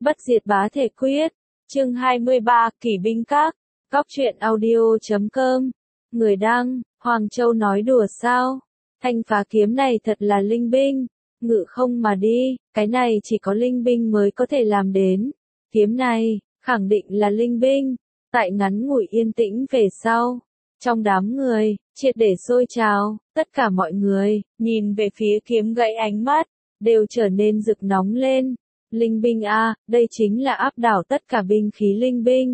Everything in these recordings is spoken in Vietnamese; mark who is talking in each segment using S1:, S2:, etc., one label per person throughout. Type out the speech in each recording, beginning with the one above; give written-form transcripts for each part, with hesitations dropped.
S1: Bất diệt bá thể quyết. Chương 23, Kỷ binh các. Góc truyện audio.com. Người đăng, Hoàng Châu nói đùa sao? Thanh phá kiếm này thật là linh binh. Ngự không mà đi, cái này chỉ có linh binh mới có thể làm đến. Kiếm này, khẳng định là linh binh. Tại ngắn ngủi yên tĩnh về sau. Trong đám người, triệt để sôi trào, tất cả mọi người, nhìn về phía kiếm gãy ánh mắt, đều trở nên rực nóng lên. Linh binh a, đây chính là áp đảo tất cả binh khí linh binh.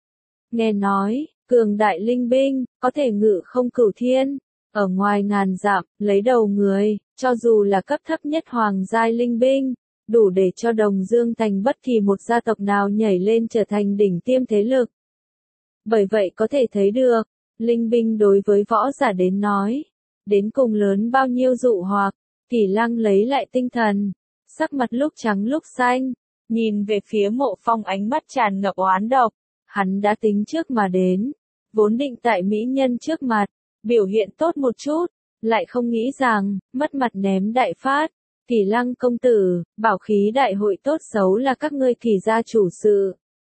S1: Nghe nói, cường đại linh binh, có thể ngự không cửu thiên, ở ngoài ngàn dặm, lấy đầu người, cho dù là cấp thấp nhất hoàng giai linh binh, đủ để cho Đồng Dương thành bất kỳ một gia tộc nào nhảy lên trở thành đỉnh tiêm thế lực. Bởi vậy có thể thấy được, linh binh đối với võ giả đến nói, đến cùng lớn bao nhiêu dụ hoặc. Kỷ Lăng lấy lại tinh thần, sắc mặt lúc trắng lúc xanh, nhìn về phía Mộ Phong ánh mắt tràn ngập oán độc. Hắn đã tính trước mà đến, vốn định tại mỹ nhân trước mặt, biểu hiện tốt một chút, lại không nghĩ rằng, mất mặt ném đại phát. Kỷ Lăng công tử, bảo khí đại hội tốt xấu là các ngươi Kỷ gia chủ sự.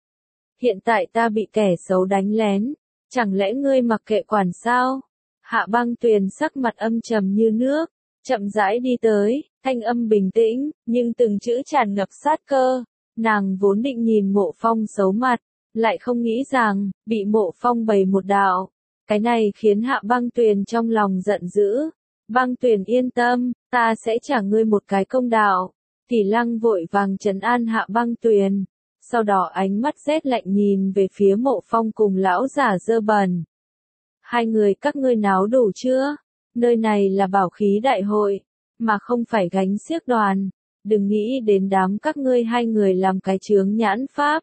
S1: Hiện tại ta bị kẻ xấu đánh lén, chẳng lẽ ngươi mặc kệ quản sao? Hạ Băng Tuyền sắc mặt âm trầm như nước, chậm rãi đi tới, thanh âm bình tĩnh, nhưng từng chữ tràn ngập sát cơ. Nàng vốn định nhìn Mộ Phong xấu mặt, lại không nghĩ rằng, bị Mộ Phong bày một đạo. Cái này khiến Hạ Băng Tuyền trong lòng giận dữ. Băng Tuyền yên tâm, ta sẽ trả ngươi một cái công đạo. Kỷ Lăng vội vàng trấn an Hạ Băng Tuyền. Sau đó ánh mắt rét lạnh nhìn về phía Mộ Phong cùng lão giả dơ bẩn. Hai người các ngươi náo đủ chưa? Nơi này là bảo khí đại hội, mà không phải gánh xiếc đoàn. Đừng nghĩ đến đám các ngươi hai người làm cái chướng nhãn pháp.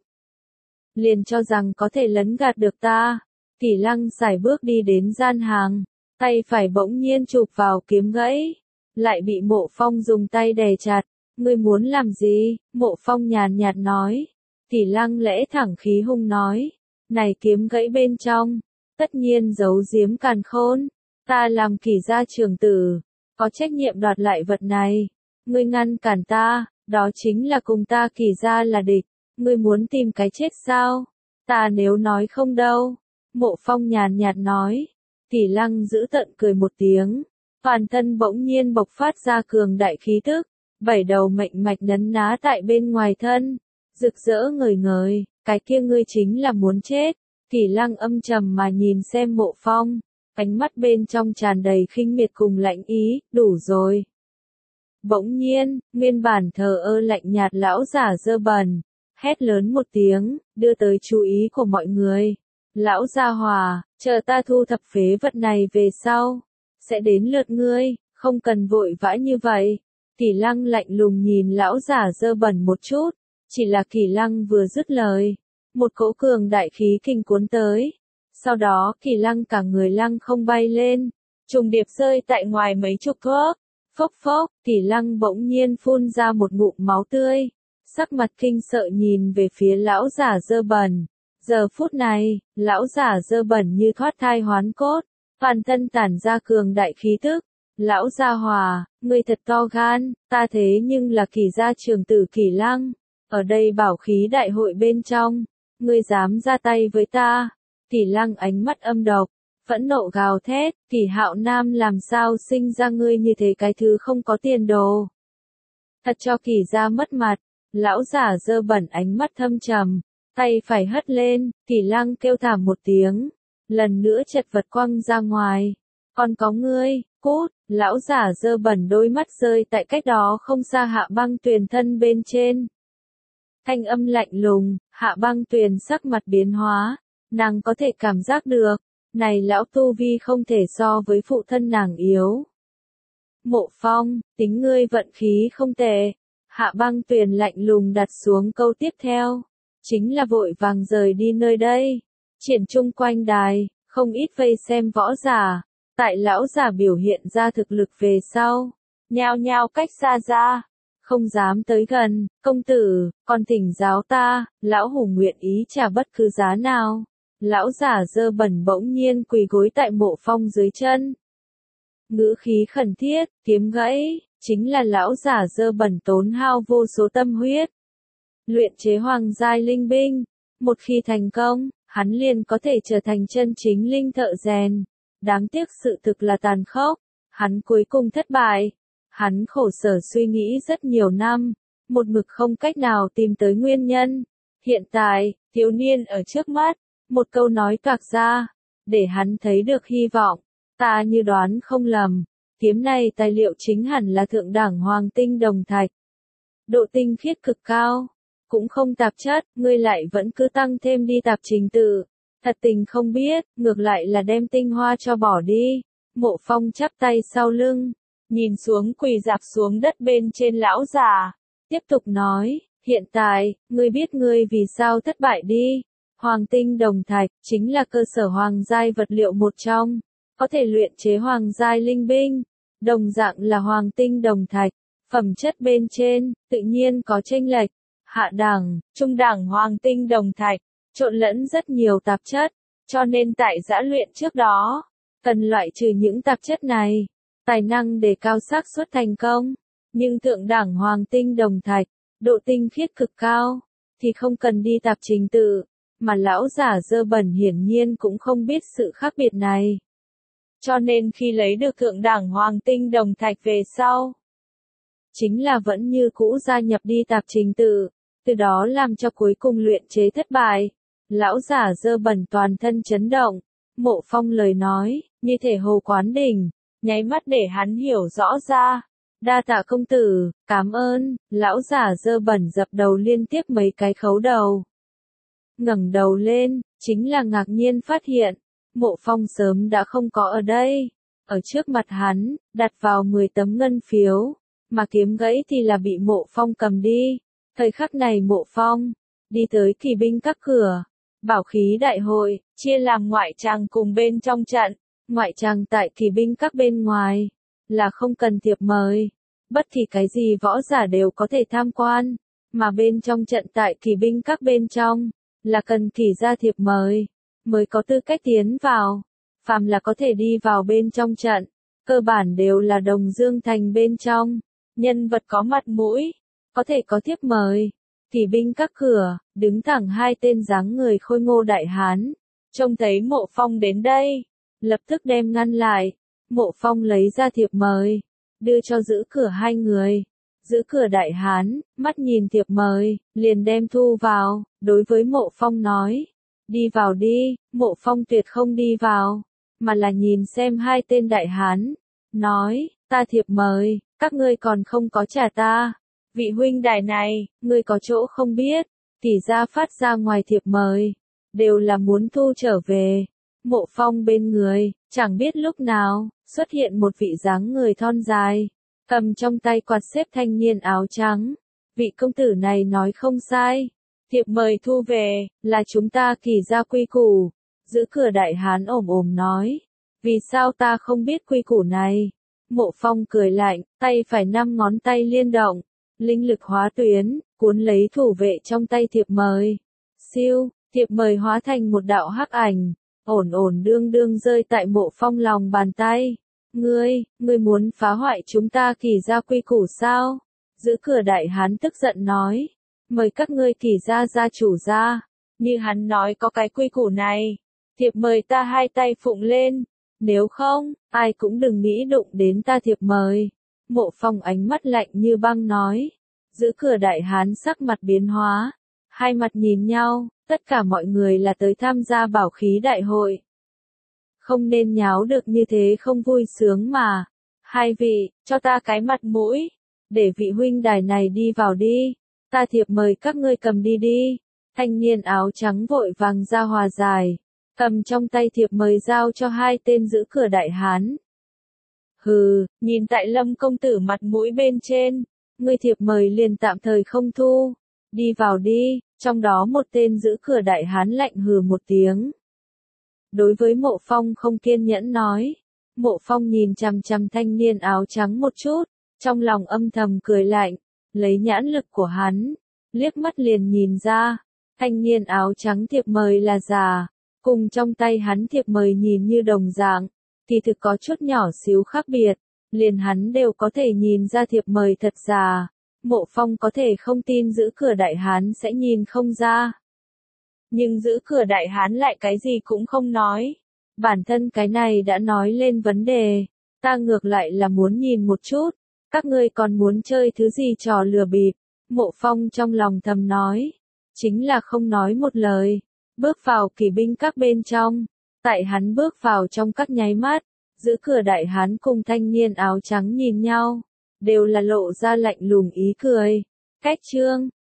S1: Liền cho rằng có thể lấn gạt được ta. Kỷ Lăng sải bước đi đến gian hàng, tay phải bỗng nhiên chụp vào kiếm gãy, lại bị Mộ Phong dùng tay đè chặt. Ngươi muốn làm gì? Mộ Phong nhàn nhạt nói. Kỷ Lăng lẽ thẳng khí hung nói, này kiếm gãy bên trong, tất nhiên giấu giếm càn khôn. Ta làm Kỷ gia trưởng tử, có trách nhiệm đoạt lại vật này. Ngươi ngăn cản ta, đó chính là cùng ta Kỷ gia là địch. Ngươi muốn tìm cái chết sao? Ta nếu nói không đâu. Mộ Phong nhàn nhạt nói. Kỷ Lăng giữ tận cười một tiếng, toàn thân bỗng nhiên bộc phát ra cường đại khí tức, bảy đầu mệnh mạch nấn ná tại bên ngoài thân, rực rỡ ngời ngời. Cái kia ngươi chính là muốn chết. Kỷ Lăng âm trầm mà nhìn xem Mộ Phong, ánh mắt bên trong tràn đầy khinh miệt cùng lạnh ý. Đủ rồi. Bỗng nhiên, nguyên bản thờ ơ lạnh nhạt lão giả dơ bẩn, hét lớn một tiếng, đưa tới chú ý của mọi người. Lão gia hòa, chờ ta thu thập phế vật này về sau, sẽ đến lượt ngươi, không cần vội vã như vậy. Kỷ Lăng lạnh lùng nhìn lão giả dơ bẩn một chút, chỉ là Kỷ Lăng vừa dứt lời, một cỗ cường đại khí kinh cuốn tới. Sau đó Kỷ Lăng cả người lăng không bay lên, trùng điệp rơi tại ngoài mấy chục thước. Phốc phốc, Kỷ Lăng bỗng nhiên phun ra một ngụm máu tươi, sắc mặt kinh sợ nhìn về phía lão giả dơ bẩn. Giờ phút này, lão giả dơ bẩn như thoát thai hoán cốt, toàn thân tản ra cường đại khí tức. Lão gia hòa, ngươi thật to gan, ta thế nhưng là Kỷ gia trưởng tử Kỷ Lăng, ở đây bảo khí đại hội bên trong, ngươi dám ra tay với ta? Kỷ Lăng ánh mắt âm độc, phẫn nộ gào thét, Kỷ Hạo Nam làm sao sinh ra ngươi như thế cái thứ không có tiền đồ. Thật cho Kỷ gia mất mặt. Lão giả dơ bẩn ánh mắt thâm trầm, tay phải hất lên. Kỷ Lăng kêu thảm một tiếng, lần nữa chật vật quăng ra ngoài. Còn có ngươi, cút. Lão giả dơ bẩn đôi mắt rơi tại cách đó không xa Hạ Băng Tuyền thân bên trên. Thanh âm lạnh lùng. Hạ Băng Tuyền sắc mặt biến hóa, nàng có thể cảm giác được, này lão tu vi không thể so với phụ thân nàng yếu. Mộ Phong, tính ngươi vận khí không tệ. Hạ Băng Tuyền lạnh lùng đặt xuống câu tiếp theo, chính là vội vàng rời đi nơi đây. Triển chung quanh đài, không ít vây xem võ giả, tại lão giả biểu hiện ra thực lực về sau, nhao nhao cách xa ra, không dám tới gần. Công tử, còn thỉnh giáo ta, lão hủ nguyện ý trả bất cứ giá nào. Lão giả dơ bẩn bỗng nhiên quỳ gối tại Mộ Phong dưới chân. Ngữ khí khẩn thiết, kiếm gãy, chính là lão giả dơ bẩn tốn hao vô số tâm huyết, luyện chế hoàng giai linh binh. Một khi thành công, hắn liền có thể trở thành chân chính linh thợ rèn. Đáng tiếc sự thực là tàn khốc, hắn cuối cùng thất bại. Hắn khổ sở suy nghĩ rất nhiều năm, một mực không cách nào tìm tới nguyên nhân. Hiện tại, thiếu niên ở trước mắt, một câu nói toạc ra, để hắn thấy được hy vọng. Ta như đoán không lầm, kiếm này tài liệu chính hẳn là thượng đẳng hoàng tinh đồng thạch. Độ tinh khiết cực cao, cũng không tạp chất, ngươi lại vẫn cứ tăng thêm đi tạp trình tự. Thật tình không biết, ngược lại là đem tinh hoa cho bỏ đi. Mộ Phong chắp tay sau lưng, nhìn xuống quỳ dạp xuống đất bên trên lão già, tiếp tục nói, hiện tại, ngươi biết ngươi vì sao thất bại đi. Hoàng tinh đồng thạch, chính là cơ sở hoàng giai vật liệu một trong, có thể luyện chế hoàng giai linh binh. Đồng dạng là hoàng tinh đồng thạch, phẩm chất bên trên, tự nhiên có chênh lệch. Hạ đẳng, trung đẳng hoàng tinh đồng thạch, trộn lẫn rất nhiều tạp chất, cho nên tại giã luyện trước đó, cần loại trừ những tạp chất này, tài năng để cao xác suất thành công. Nhưng thượng đẳng hoàng tinh đồng thạch, độ tinh khiết cực cao, thì không cần đi tạp trình tự, mà lão giả dơ bẩn hiển nhiên cũng không biết sự khác biệt này. Cho nên khi lấy được thượng đẳng hoàng tinh đồng thạch về sau, chính là vẫn như cũ gia nhập đi tạp trình tự, từ đó làm cho cuối cùng luyện chế thất bại. Lão giả dơ bẩn toàn thân chấn động, Mộ Phong lời nói, như thể hồ quán đỉnh, nháy mắt để hắn hiểu rõ ra. Đa tạ công tử, cảm ơn. Lão giả dơ bẩn dập đầu liên tiếp mấy cái khấu đầu. Ngẩng đầu lên, chính là ngạc nhiên phát hiện, Mộ Phong sớm đã không có ở đây. Ở trước mặt hắn, đặt vào 10 tấm ngân phiếu, mà kiếm gãy thì là bị Mộ Phong cầm đi. Thời khắc này Mộ Phong đi tới kỳ binh các cửa. Bảo khí đại hội, chia làm ngoại tràng cùng bên trong trận. Ngoại tràng tại kỳ binh các bên ngoài, là không cần thiệp mời. Bất kỳ cái gì võ giả đều có thể tham quan. Mà bên trong trận tại kỳ binh các bên trong, là cần kỷ ra thiệp mời, mới có tư cách tiến vào. Phàm là có thể đi vào bên trong trận, cơ bản đều là Đồng Dương Thành bên trong. Nhân vật có mặt mũi, có thể có thiệp mời. Kỳ binh các cửa, đứng thẳng hai tên dáng người khôi ngô đại hán. Trông thấy Mộ Phong đến đây, lập tức đem ngăn lại. Mộ Phong lấy ra thiệp mời, đưa cho giữ cửa hai người. Giữ cửa đại hán, mắt nhìn thiệp mời, liền đem thu vào, đối với Mộ Phong nói. Đi vào đi. Mộ Phong tuyệt không đi vào, mà là nhìn xem hai tên đại hán. Nói, ta thiệp mời, các ngươi còn không có trả ta. Vị huynh đài này, ngươi có chỗ không biết, kỷ gia phát ra ngoài thiệp mời, đều là muốn thu trở về. Mộ Phong bên người, chẳng biết lúc nào, xuất hiện một vị dáng người thon dài, cầm trong tay quạt xếp thanh niên áo trắng. Vị công tử này nói không sai, thiệp mời thu về, là chúng ta kỷ gia quy củ. Giữ cửa đại hán ồm ồm nói, vì sao ta không biết quy củ này? Mộ Phong cười lạnh, tay phải 5 ngón tay liên động. Linh lực hóa tuyến, cuốn lấy thủ vệ trong tay thiệp mời. Siêu, thiệp mời hóa thành một đạo hắc ảnh, ổn ổn đương đương rơi tại Mộ Phong lòng bàn tay. Ngươi muốn phá hoại chúng ta kỷ gia quy củ sao? Giữ cửa đại hán tức giận nói, mời các ngươi kỷ gia gia chủ ra. Như hắn nói có cái quy củ này, thiệp mời ta hai tay phụng lên, nếu không, ai cũng đừng nghĩ đụng đến ta thiệp mời. Mộ Phong ánh mắt lạnh như băng nói. Giữ cửa đại hán sắc mặt biến hóa, hai mặt nhìn nhau, tất cả mọi người là tới tham gia bảo khí đại hội. Không nên nháo được như thế không vui sướng mà. Hai vị, cho ta cái mặt mũi, để vị huynh đài này đi vào đi, ta thiệp mời các ngươi cầm đi đi. Thanh niên áo trắng vội vàng ra hòa giải, cầm trong tay thiệp mời giao cho hai tên giữ cửa đại hán. Hừ, nhìn tại Lâm công tử mặt mũi bên trên, ngươi thiệp mời liền tạm thời không thu, đi vào đi. Trong đó một tên giữ cửa đại hán lạnh hừ một tiếng. Đối với Mộ Phong không kiên nhẫn nói. Mộ Phong nhìn chằm chằm thanh niên áo trắng một chút, trong lòng âm thầm cười lạnh, lấy nhãn lực của hắn, liếc mắt liền nhìn ra, thanh niên áo trắng thiệp mời là giả, cùng trong tay hắn thiệp mời nhìn như đồng dạng, thì thực có chút nhỏ xíu khác biệt, liền hắn đều có thể nhìn ra thiệp mời thật giả. Mộ Phong có thể không tin giữ cửa đại hán sẽ nhìn không ra. Nhưng giữ cửa đại hán lại cái gì cũng không nói. Bản thân cái này đã nói lên vấn đề. Ta ngược lại là muốn nhìn một chút. Các ngươi còn muốn chơi thứ gì trò lừa bịp. Mộ Phong trong lòng thầm nói. Chính là không nói một lời. Bước vào kỵ binh các bên trong. Tại hắn bước vào trong các nháy mắt. Giữ cửa đại hán cùng thanh niên áo trắng nhìn nhau. Đều là lộ ra lạnh lùng ý cười. Cách trương.